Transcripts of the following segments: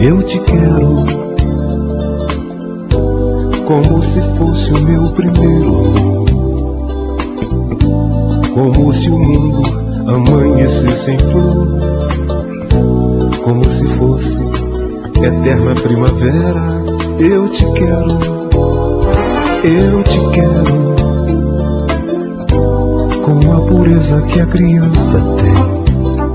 Eu te quero como se fosse o meu primeiro amor, como se o mundo amanhecesse em flor, como se fosse eterna primavera. Eu te quero com a pureza que a criança tem,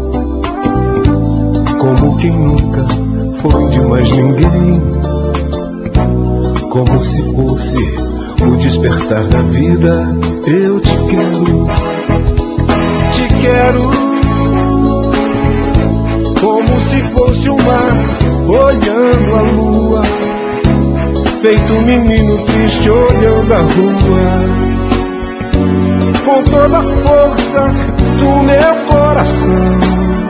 como quem nunca foi de mais ninguém, como se fosse o despertar da vida. Eu te quero como se fosse o mar olhando a lua, feito um menino triste olhando a rua, com toda a força do meu coração.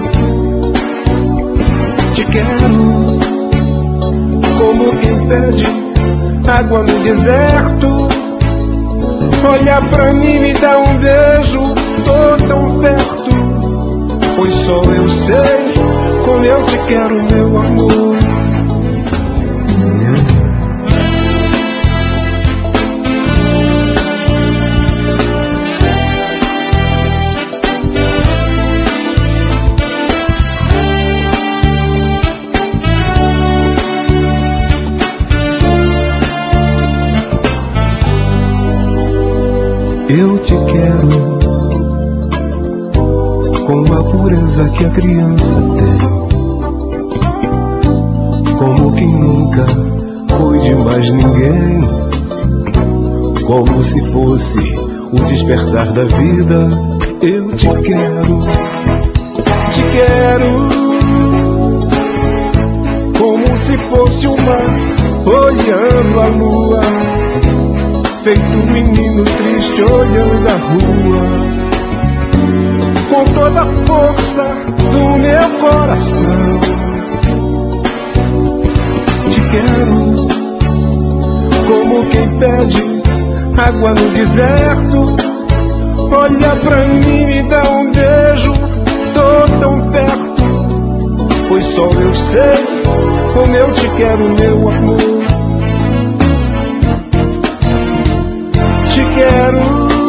Te quero como quem pede água no deserto, olha pra mim, me dá um beijo, tô tão perto, pois só eu sei como eu te quero, meu amor. Eu te quero com a pureza que a criança tem, como quem nunca foi de mais ninguém, como se fosse o despertar da vida. Eu te quero como se fosse o mar olhando a lua, feito um menino triste olhando a rua, com toda a força do meu coração. Te quero como quem pede água no deserto, olha pra mim, me dá um beijo, tô tão perto, pois só eu sei como eu te quero, meu amor. Te quero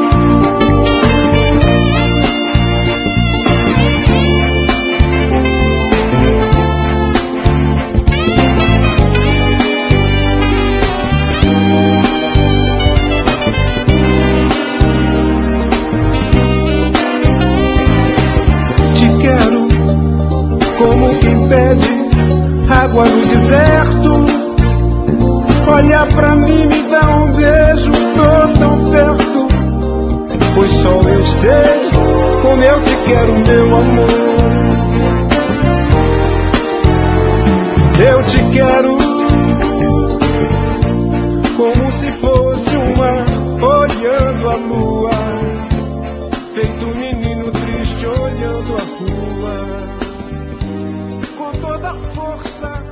como quem pede água no deserto, olha pra mim, me dá um beijo, tô tão perto, pois só eu sei como eu te quero, meu amor. Eu te quero como se fosse um mar olhando a lua, feito um menino triste olhando a rua, com toda a força